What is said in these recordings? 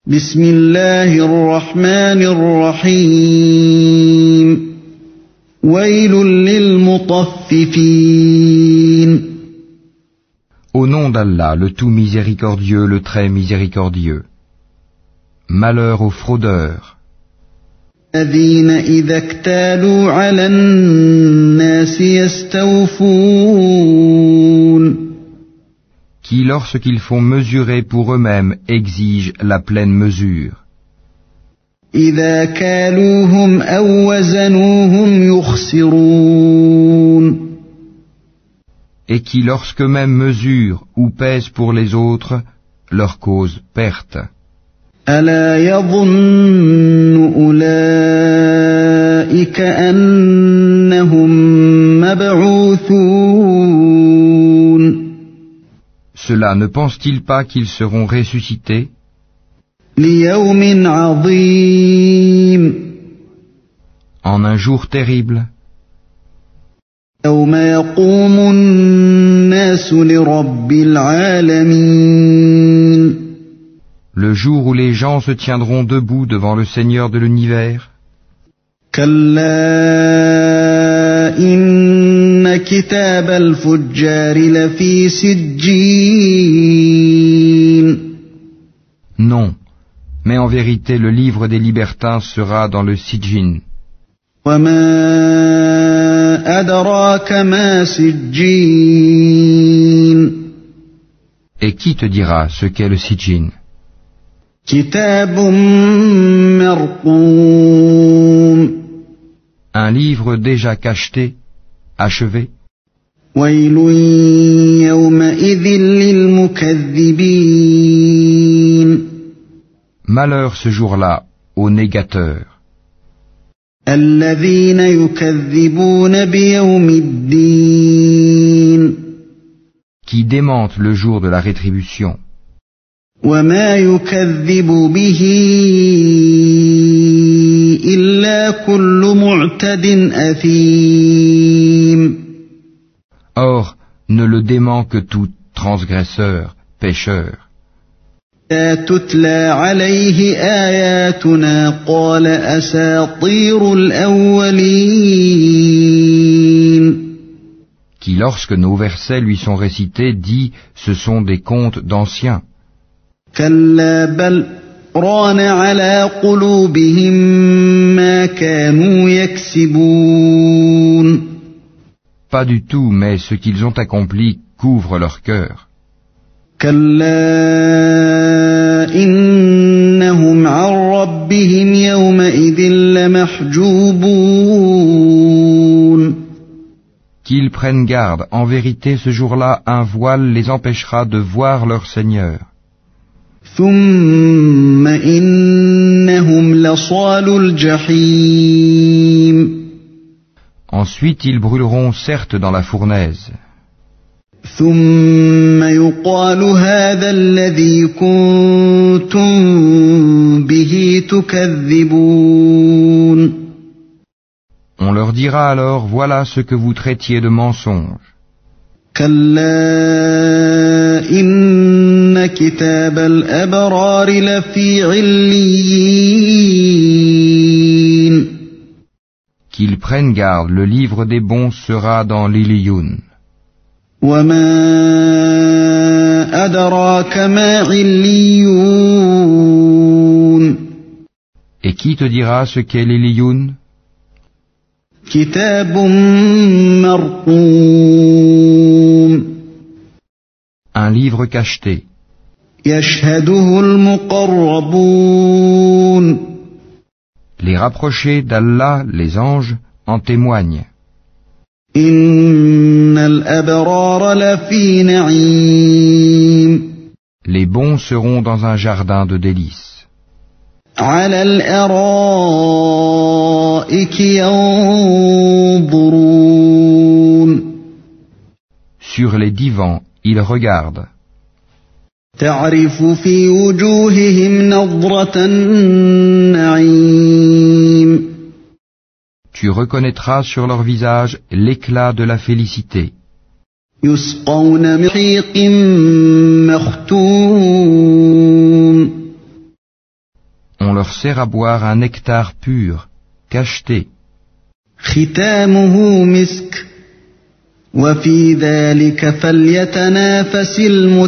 بسم الله الرحمن الرحيم ويل للمطففين Au nom d'Allah, le tout miséricordieux, le très miséricordieux. Malheur aux fraudeurs, الذين إذا اكتالوا على الناس يستوفون qui lorsqu'ils font mesurer pour eux-mêmes exigent la pleine mesure, إذا كالوهم أو وزنوهم يخسرون et qui lorsqu'eux-mêmes mesurent ou pèsent pour les autres, leur cause perte. ألا يظن أولئك أنهم مبعوثون Cela ne pense-t-il pas qu'ils seront ressuscités ليوم عظيم en un jour terrible, يوم يقوم الناس لرب العالمين le jour où les gens se tiendront debout devant le Seigneur de l'univers? كلا إن كتاب الفجار لفي سجين Non, mais en vérité le livre des libertins sera dans le Sijjin. وما أدراك ما سجين Et qui te dira ce qu'est le Sijjin? كتاب مرقوم Un livre déjà cacheté, achevé. ويل يومئذ للمكذبين Malheur ce jour-là aux négateurs, الذين يكذبون بيوم الدين qui démentent le jour de la rétribution. وما يكذب به إلا كل معتد أثيم Or, ne le dément que tout transgresseur, pécheur. إذا تتلى عليه آياتنا قال أساطير الأولين Qui lorsque nos versets lui sont récités dit ce sont des contes d'anciens. كلا بل ران على قلوبهم ما كانوا يكسبون Pas du tout, mais ce qu'ils ont accompli couvre leur cœur. كلا إنهم عن ربهم يومئذ لمحجوبون Qu'ils prennent garde, en vérité ce jour-là un voile les empêchera de voir leur Seigneur. ثم إنهم لصال الجحيم Ensuite ils brûleront certes dans la fournaise. ثم يقال هذا الذي كنتم به تكذبون On leur dira alors, voilà ce que vous traitiez de mensonge. كلا إن كتاب الأبرار لفي عليين Qu'ils prennent garde, le livre des bons sera dans l'Iliyun. وما أدراك ما عليون Et qui te dira ce qu'est l'Iliyun? كتاب مرقوم Un livre cacheté, يشهده المقربون les rapprochés d'Allah, les anges, en témoignent. إن الأبرار لفي نعيم Les bons seront dans un jardin de délices. على الأرائك ينظرون Sur les divans, ils regardent. تعرف في وجوههم نضرة النعيم Tu reconnaîtras sur leur visage l'éclat de la félicité. يسقون من رحيق مختوم On leur sert à boire un nectar pur, cacheté. ختامه مسك وفي ذلك فليتنافس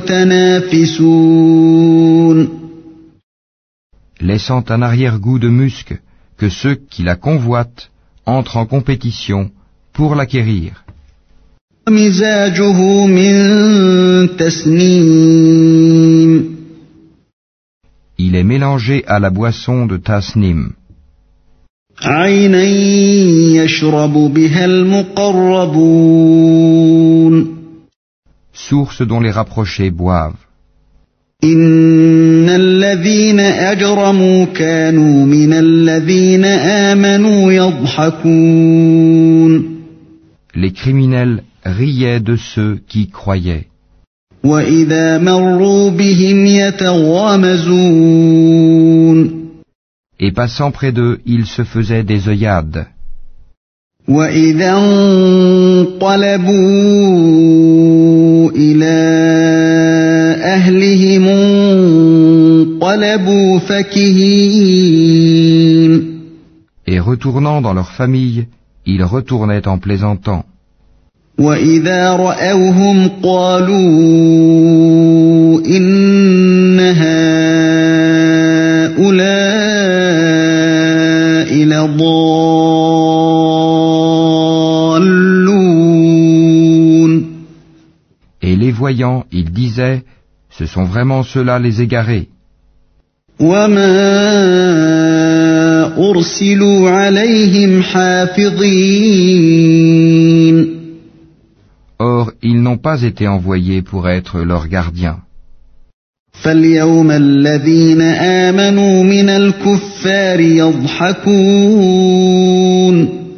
المتنافسون. Laissant un arrière-goût de musc, que ceux qui la convoitent entrent en compétition pour l'acquérir. مزاجه من تسنيم. Il est mélangé à la boisson de tasnim, عينا يشرب بها المقربون. source dont les rapprochés boivent. إن الذين أجرموا كانوا من الذين آمنوا يضحكون. Les criminels riaient de ceux qui croyaient. وإذا مروا بهم يتغامزون. Et passant près d'eux, ils se faisaient des œillades. وإذا انقلبوا إلى أهلهم انقلبوا فكهين. Et retournant dans leur famille, ils retournaient en plaisantant. وإذا رأوهم قالوا إن هؤلاء لضالون. Et les voyant, ils disaient, ce sont vraiment ceux-là les égarés. وما أرسلوا عليهم حافظين. Or, ils n'ont pas été envoyés pour être leurs gardiens. فاليوم الذين آمنوا من الكفار يضحكون.